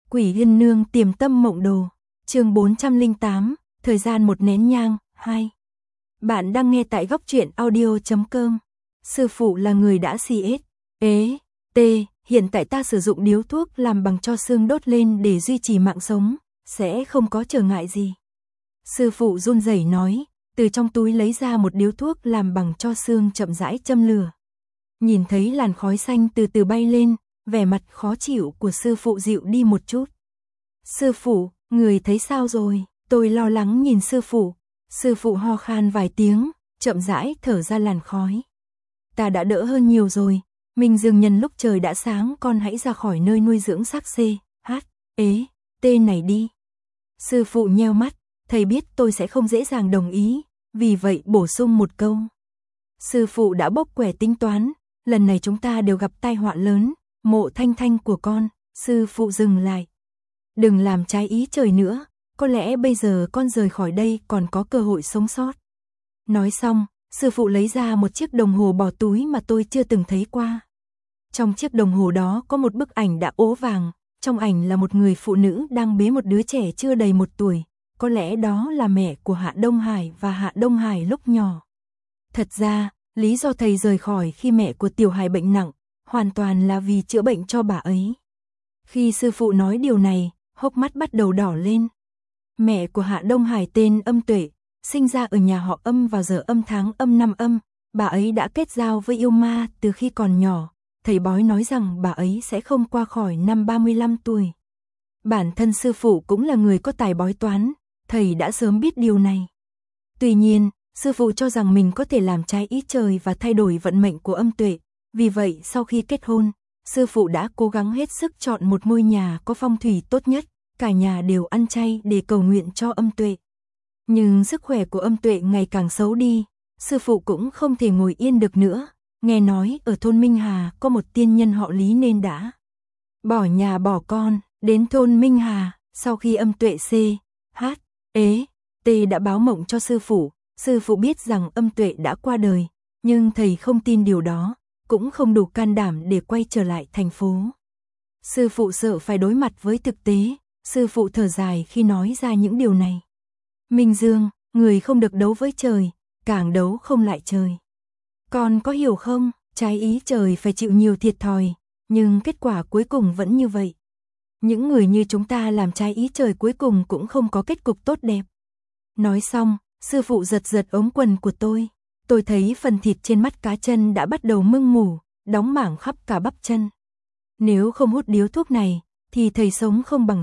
Quỷ Yên Nương Tiềm Tâm Mộng Đồ, chương 408, thời gian một nén nhang, 2. Bạn đang nghe tại góc truyện audio.com. Sư phụ là người đã hiện tại ta sử dụng điếu thuốc làm bằng tro xương đốt lên để duy trì mạng sống, sẽ không có trở ngại gì. Sư phụ run rẩy nói, từ trong túi lấy ra một điếu thuốc làm bằng tro xương chậm rãi châm lửa. Nhìn thấy làn khói xanh từ từ bay lên, vẻ mặt khó chịu của sư phụ dịu đi một chút. Sư phụ, người thấy sao rồi? Tôi lo lắng nhìn sư phụ. Sư phụ ho khan vài tiếng, chậm rãi thở ra làn khói. Ta đã đỡ hơn nhiều rồi. Mình dừng nhân lúc trời đã sáng, con hãy ra khỏi nơi nuôi dưỡng xác này đi. Sư phụ nheo mắt, thầy biết tôi sẽ không dễ dàng đồng ý, vì vậy bổ sung một câu. Sư phụ đã bốc quẻ tính toán, lần này chúng ta đều gặp tai họa lớn, Mộ Thanh Thanh của con. Sư phụ dừng lại. Đừng làm trái ý trời nữa, có lẽ bây giờ con rời khỏi đây còn có cơ hội sống sót. Nói xong, sư phụ lấy ra một chiếc đồng hồ bỏ túi mà tôi chưa từng thấy qua. Trong chiếc đồng hồ đó có một bức ảnh đã ố vàng, trong ảnh là một người phụ nữ đang bế một đứa trẻ chưa đầy 1 tuổi, có lẽ đó là mẹ của Hạ Đông Hải và Hạ Đông Hải lúc nhỏ. Thật ra, lý do thầy rời khỏi khi mẹ của Tiểu Hải bệnh nặng, hoàn toàn là vì chữa bệnh cho bà ấy. Khi sư phụ nói điều này, hốc mắt bắt đầu đỏ lên. Mẹ của Hạ Đông Hải tên Âm Tuệ, sinh ra ở nhà họ Âm vào giờ âm tháng Âm năm Âm, bà ấy đã kết giao với yêu ma từ khi còn nhỏ. Thầy bói nói rằng bà ấy sẽ không qua khỏi năm 35 tuổi. Bản thân sư phụ cũng là người có tài bói toán, thầy đã sớm biết điều này. Tuy nhiên, sư phụ cho rằng mình có thể làm trái ý trời và thay đổi vận mệnh của Âm Tuệ. Vì vậy, sau khi kết hôn, sư phụ đã cố gắng hết sức chọn một ngôi nhà có phong thủy tốt nhất, cả nhà đều ăn chay để cầu nguyện cho Âm Tuệ. Nhưng sức khỏe của Âm Tuệ ngày càng xấu đi, sư phụ cũng không thể ngồi yên được nữa. Nghe nói ở thôn Minh Hà có một tiên nhân họ Lý nên đã bỏ nhà bỏ con, đến thôn Minh Hà. Sau khi Âm Tuệ đã báo mộng cho sư phụ biết rằng Âm Tuệ đã qua đời, nhưng thầy không tin điều đó, cũng không đủ can đảm để quay trở lại thành phố. Sư phụ sợ phải đối mặt với thực tế, sư phụ thở dài khi nói ra những điều này. Minh Dương, người không được đấu với trời, càng đấu không lại trời. Con có hiểu không, trái ý trời phải chịu nhiều thiệt thòi, nhưng kết quả cuối cùng vẫn như vậy. Những người như chúng ta làm trái ý trời cuối cùng cũng không có kết cục tốt đẹp. Nói xong, sư phụ giật ống quần của tôi. Tôi thấy phần thịt trên mắt cá chân đã bắt đầu mưng mủ, đóng mảng khắp cả bắp chân. Nếu không hút điếu thuốc này, thì thầy sống không bằng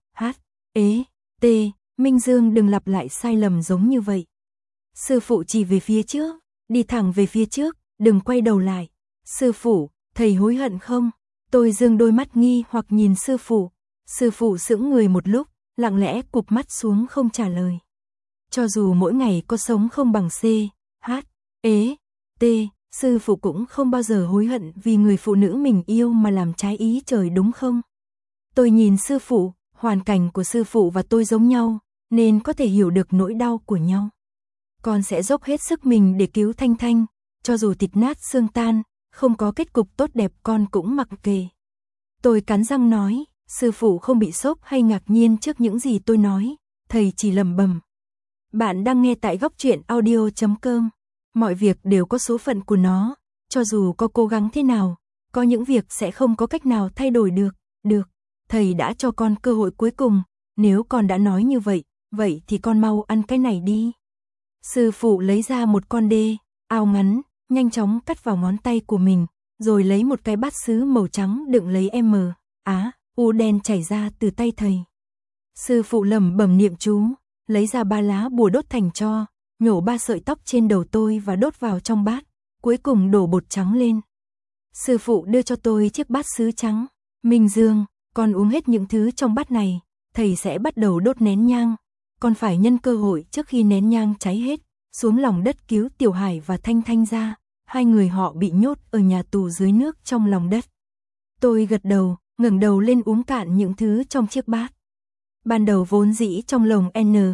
Minh Dương đừng lặp lại sai lầm giống như vậy. Sư phụ chỉ về phía trước, đi thẳng về phía trước, đừng quay đầu lại. Sư phụ, thầy hối hận không? Tôi dương đôi mắt nghi hoặc nhìn sư phụ. Sư phụ sững người một lúc, lặng lẽ cụp mắt xuống không trả lời. Cho dù mỗi ngày có sống không bằng sư phụ cũng không bao giờ hối hận vì người phụ nữ mình yêu mà làm trái ý trời đúng không? Tôi nhìn sư phụ, hoàn cảnh của sư phụ và tôi giống nhau, nên có thể hiểu được nỗi đau của nhau. Con sẽ dốc hết sức mình để cứu Thanh Thanh, cho dù thịt nát xương tan, không có kết cục tốt đẹp con cũng mặc kệ. Tôi cắn răng nói, sư phụ không bị sốc hay ngạc nhiên trước những gì tôi nói, thầy chỉ lẩm bẩm. Bạn đang nghe tại góc truyện audio.com. Mọi việc đều có số phận của nó, cho dù có cố gắng thế nào, có những việc sẽ không có cách nào thay đổi được. Được, thầy đã cho con cơ hội cuối cùng, nếu con đã nói như vậy, vậy thì con mau ăn cái này đi. Sư phụ lấy ra một con áo ngắn, nhanh chóng cắt vào ngón tay của mình, rồi lấy một cái bát sứ màu trắng đựng lấy u đen chảy ra từ tay thầy. Sư phụ lẩm bẩm niệm chú, lấy ra 3 lá bùa đốt thành tro, nhổ 3 sợi tóc trên đầu tôi và đốt vào trong bát, cuối cùng đổ bột trắng lên. Sư phụ đưa cho tôi chiếc bát sứ trắng. Minh Dương, con uống hết những thứ trong bát này, thầy sẽ bắt đầu đốt nén nhang. Con phải nhân cơ hội trước khi nén nhang cháy hết, xuống lòng đất cứu Tiểu Hải và Thanh Thanh ra. 2 người họ bị nhốt ở nhà tù dưới nước trong lòng đất. Tôi gật đầu, ngẩng đầu lên uống cạn những thứ trong chiếc bát. Ban đầu vốn dĩ trong lồng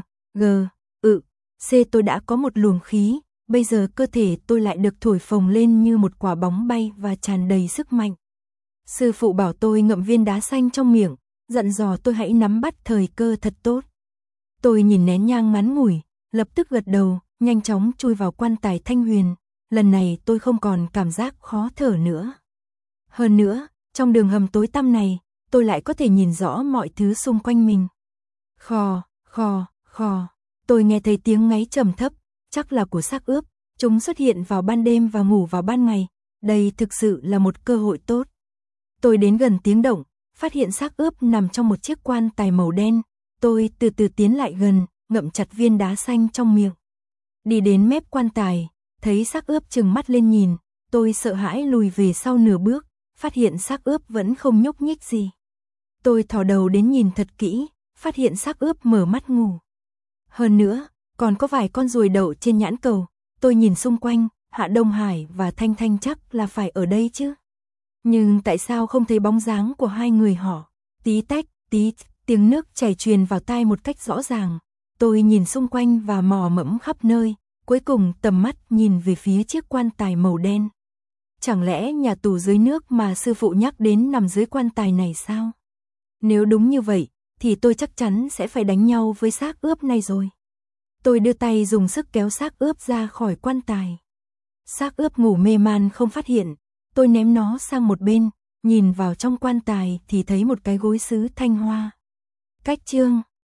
tôi đã có một luồng khí, bây giờ cơ thể tôi lại được thổi phồng lên như một quả bóng bay và tràn đầy sức mạnh. Sư phụ bảo tôi ngậm viên đá xanh trong miệng, dặn dò tôi hãy nắm bắt thời cơ thật tốt. Tôi nhìn nén nhang ngắn ngủi, lập tức gật đầu, nhanh chóng chui vào quan tài thanh huyền. Lần này tôi không còn cảm giác khó thở nữa. Hơn nữa, trong đường hầm tối tăm này, tôi lại có thể nhìn rõ mọi thứ xung quanh mình. Khò, khò, khò, tôi nghe thấy tiếng ngáy trầm thấp, chắc là của xác ướp. Chúng xuất hiện vào ban đêm và ngủ vào ban ngày. Đây thực sự là một cơ hội tốt. Tôi đến gần tiếng động, phát hiện xác ướp nằm trong một chiếc quan tài màu đen. Tôi từ từ tiến lại gần, ngậm chặt viên đá xanh trong miệng. Đi đến mép quan tài, thấy xác ướp trừng mắt lên nhìn. Tôi sợ hãi lùi về sau nửa bước, phát hiện xác ướp vẫn không nhúc nhích gì. Tôi thò đầu đến nhìn thật kỹ, phát hiện xác ướp mở mắt ngủ. Hơn nữa, còn có vài con ruồi đậu trên nhãn cầu. Tôi nhìn xung quanh, Hạ Đông Hải và Thanh Thanh chắc là phải ở đây chứ. Nhưng tại sao không thấy bóng dáng của hai người họ? Tí tách, tí, tiếng nước chảy truyền vào tai một cách rõ ràng. Tôi nhìn xung quanh và mò mẫm khắp nơi, cuối cùng tầm mắt nhìn về phía chiếc quan tài màu đen. Chẳng lẽ nhà tù dưới nước mà sư phụ nhắc đến nằm dưới quan tài này sao? Nếu đúng như vậy, thì tôi chắc chắn sẽ phải đánh nhau với xác ướp này rồi. Tôi đưa tay dùng sức kéo xác ướp ra khỏi quan tài. Xác ướp ngủ mê man không phát hiện, tôi ném nó sang một bên, nhìn vào trong quan tài thì thấy một cái gối sứ thanh hoa. Cách chương